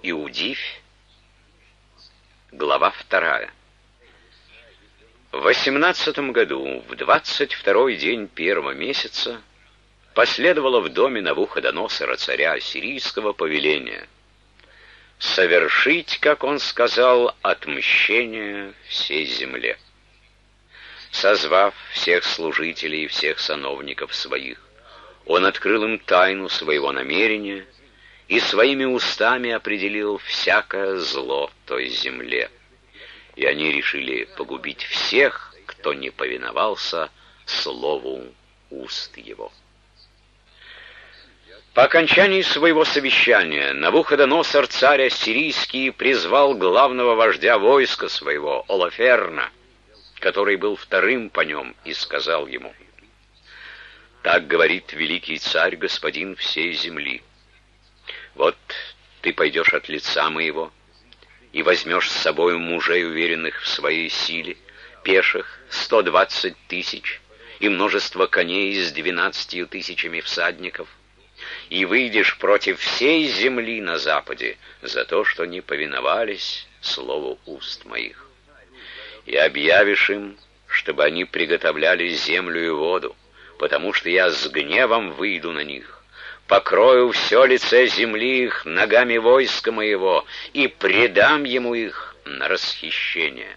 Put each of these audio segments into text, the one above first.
Иудифь, глава 2. В 18 году, в 22-й день первого месяца, последовало в доме Навуходоносора, царя ассирийского, повеление совершить, как он сказал, отмщение всей земле. Созвав всех служителей и всех сановников своих, он открыл им тайну своего намерения и своими устами определил всякое зло той земле. И они решили погубить всех, кто не повиновался слову уст его. По окончании своего совещания Навуходоносор, царь ассирийский, призвал главного вождя войска своего, Олаферна, который был вторым по нем, и сказал ему: «Так говорит великий царь, господин всей земли. Вот ты пойдешь от лица моего и возьмешь с собой мужей, уверенных в своей силе, пеших 120 тысяч и множество коней с 12 тысячами всадников, и выйдешь против всей земли на западе за то, что не повиновались слову уст моих, и объявишь им, чтобы они приготовляли землю и воду, потому что я с гневом выйду на них, покрою все лице земли их ногами войска моего и предам ему их на расхищение.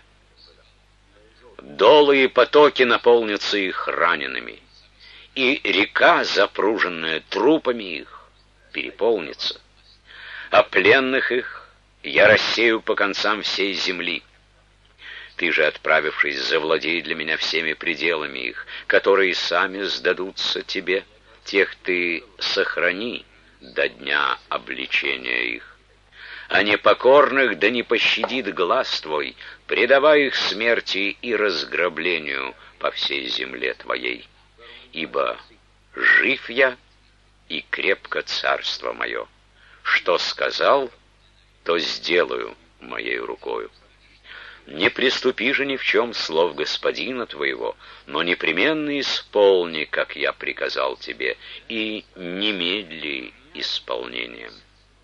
Долы и потоки наполнятся их ранеными, и река, запруженная трупами их, переполнится, а пленных их я рассею по концам всей земли. Ты же, отправившись, завладей для меня всеми пределами их, которые сами сдадутся тебе, тех ты сохрани до дня обличения их. А непокорных да не пощадит глаз твой, предавай их смерти и разграблению по всей земле твоей. Ибо жив я, и крепко царство мое. Что сказал, то сделаю моей рукою. Не приступи же ни в чем слов господина твоего, но непременно исполни, как я приказал тебе, и не медли исполнением».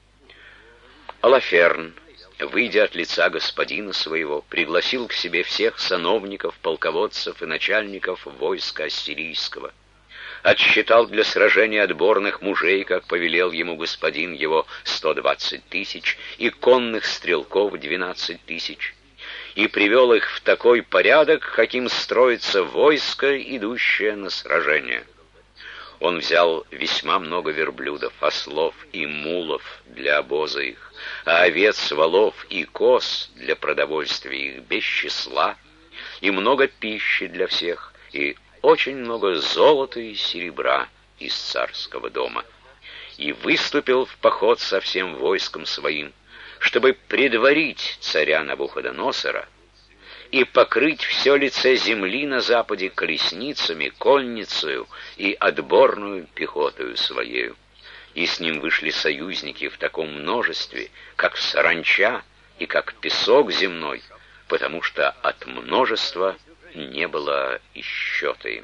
Олаферн, выйдя от лица господина своего, пригласил к себе всех сановников, полководцев и начальников войска ассирийского. Отсчитал для сражения отборных мужей, как повелел ему господин его, 120 тысяч, и конных стрелков 12 тысяч, и привел их в такой порядок, каким строится войско, идущее на сражение. Он взял весьма много верблюдов, ослов и мулов для обоза их, а овец, волов и коз для продовольствия их без числа, и много пищи для всех, и очень много золота и серебра из царского дома, и выступил в поход со всем войском своим, чтобы предварить царя Навуходоносора и покрыть все лице земли на западе колесницами, конницею и отборную пехотою своею. И с ним вышли союзники в таком множестве, как саранча и как песок земной, потому что от множества не было и счета им.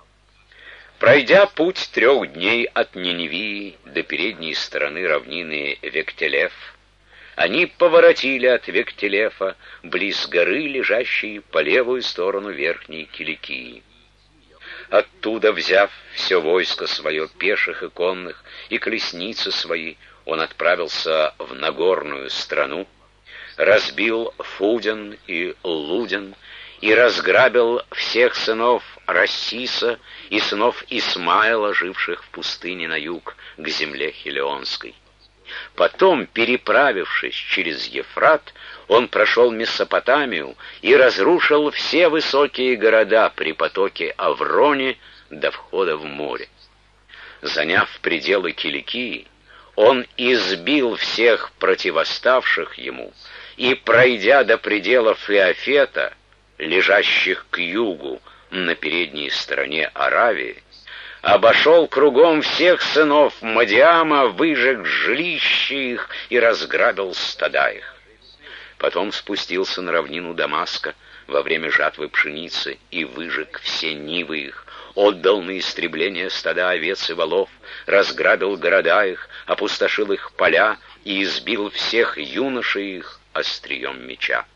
Пройдя путь 3 дней от Ниневии до передней стороны равнины Вектелеф, они поворотили от Вектелефа близ горы, лежащей по левую сторону верхней Киликии. Оттуда, взяв все войско свое, пеших и конных, и колесницы свои, он отправился в Нагорную страну, разбил Фуден и Луден, и разграбил всех сынов Рассиса и сынов Исмаила, живших в пустыне на юг, к земле Хилионской. Потом, переправившись через Ефрат, он прошел Месопотамию и разрушил все высокие города при потоке Авроне до входа в море. Заняв пределы Киликии, он избил всех противоставших ему и, пройдя до пределов Иофета, лежащих к югу на передней стороне Аравии, обошел кругом всех сынов Мадиама, выжег жилища их и разграбил стада их. Потом спустился на равнину Дамаска во время жатвы пшеницы и выжег все нивы их, отдал на истребление стада овец и волов, разграбил города их, опустошил их поля и избил всех юношей их острием меча.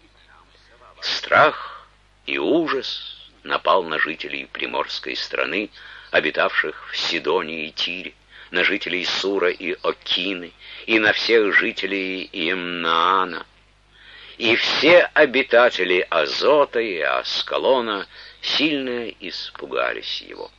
Страх и ужас напал на жителей приморской страны, обитавших в Сидонии и Тире, на жителей Сура и Окины, и на всех жителей Имнаана. И все обитатели Азота и Аскалона сильно испугались его.